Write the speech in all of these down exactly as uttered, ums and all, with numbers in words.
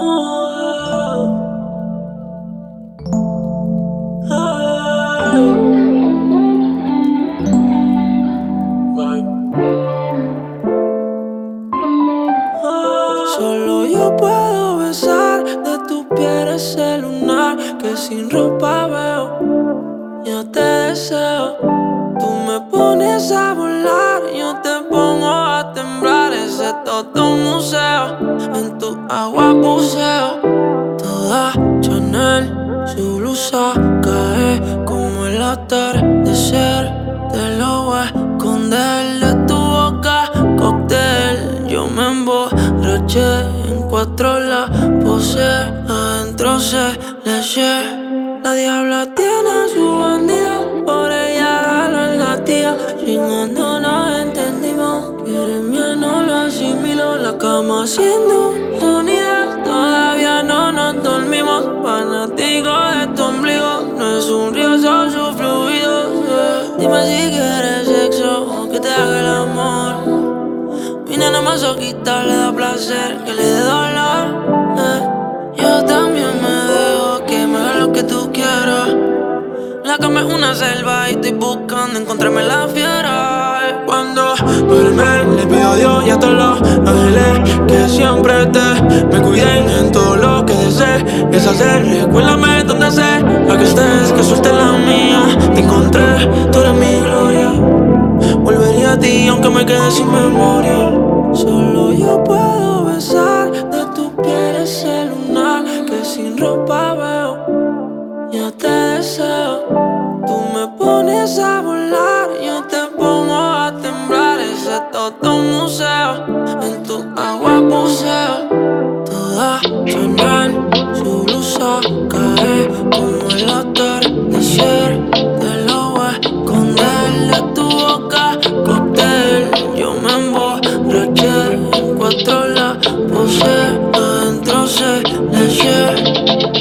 Solo yo puedo besar de tu piel ese lunar que sin ropa veo. Yo te deseo. Tú me pones a volar, yo te pongo a temblar. Ese todo un museo, en tu agua buceo. Toda Chanel, su blusa cae como el atardecer. Te lo voy a esconder de tu boca, cóctel. Yo me emborraché, en cuatro la posé, adentro se le eché. La diabla tiene su bandida, por ella jalo en la tía. Chingando nos entendimos, quiere mía no lo asimilo. La cama haciendo sonido, todavía no nos dormimos. Fanático de tu ombligo, no es un río, son sus fluidos. Yeah. Dime si quieres sexo o que te haga el amor. Mi nena masoquista le da placer que le dé dolor. Eh. Yo también me dejo que me haga lo que tú quieras. La cama es una selva y estoy buscando encontrarme la fiera. Eh. Cuando duerme le pido a Dios y a todos los ángeles que siempre te me cuiden en todo lo que desee. Es hacer, recuérdame donde sé, a que estés, que suelte la mía. Te encontré, tú eres mi gloria. Volvería a ti aunque me quede sin memoria. Solo yo puedo besar de tu piel ese lunar que sin ropa veo. Yo te deseo. Tú me pones a volar, yo te pongo a temblar. Ese todo un museo, en tu agua buceo. Toda Chanel, su blusa cae como el atardecer. Te lo voy a esconder de tu boca, cóctel. Yo me emborraché, en cuatro la posé, adentro se le eché.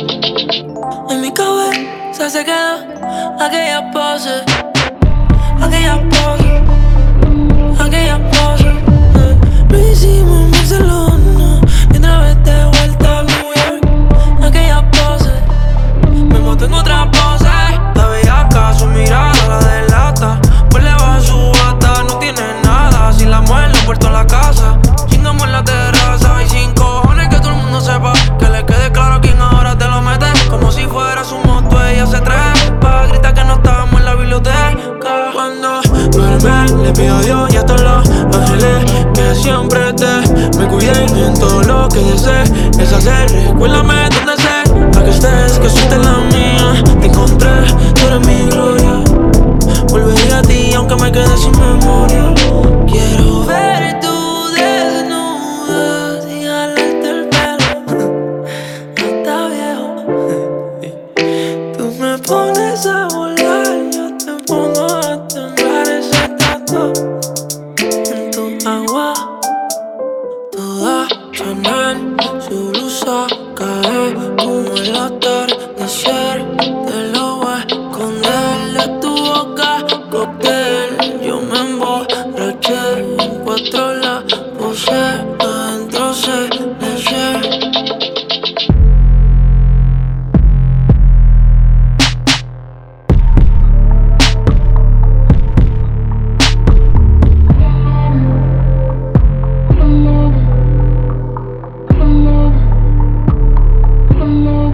En mi cabeza se queda aquella pose, aquella pose, aquella pose. eh. Lo hicimos en Barcelona y otra vez de vuelta a New York. Aquella pose, me monto en otra pose. La bellaca, su mirada la delata. Pues le va su bata, no tiene nada. Si la muerde, puerto en la casa. Chingamos en la terraza y sin cojones que todo el mundo sepa. Que le quede claro quién ahora te lo mete. Como si fuera su moto, ella se trepa. Grita que no estamos en la biblioteca. Cuando duerme, le pido a Dios y a todos los ángeles que siempre te me cuiden en todo lo que desee. Es hacer, recuérdame donde sé, a que estés, que suelte la mía. Te encontré, tú eres mi gloria. Volvería a ti aunque me quede sin memoria. Quiero ver tu desnuda y jalarte el pelo. No está viejo. Tú me pones a volar, yo te pongo a temblar. Ese tatu en tu agua. Toda Chanel, su blusa cae como el atardecer. Te lo voy a esconder de tu boca, cóctel. Yo me emborraché, en cuatro la posé, adentro se le eché. No.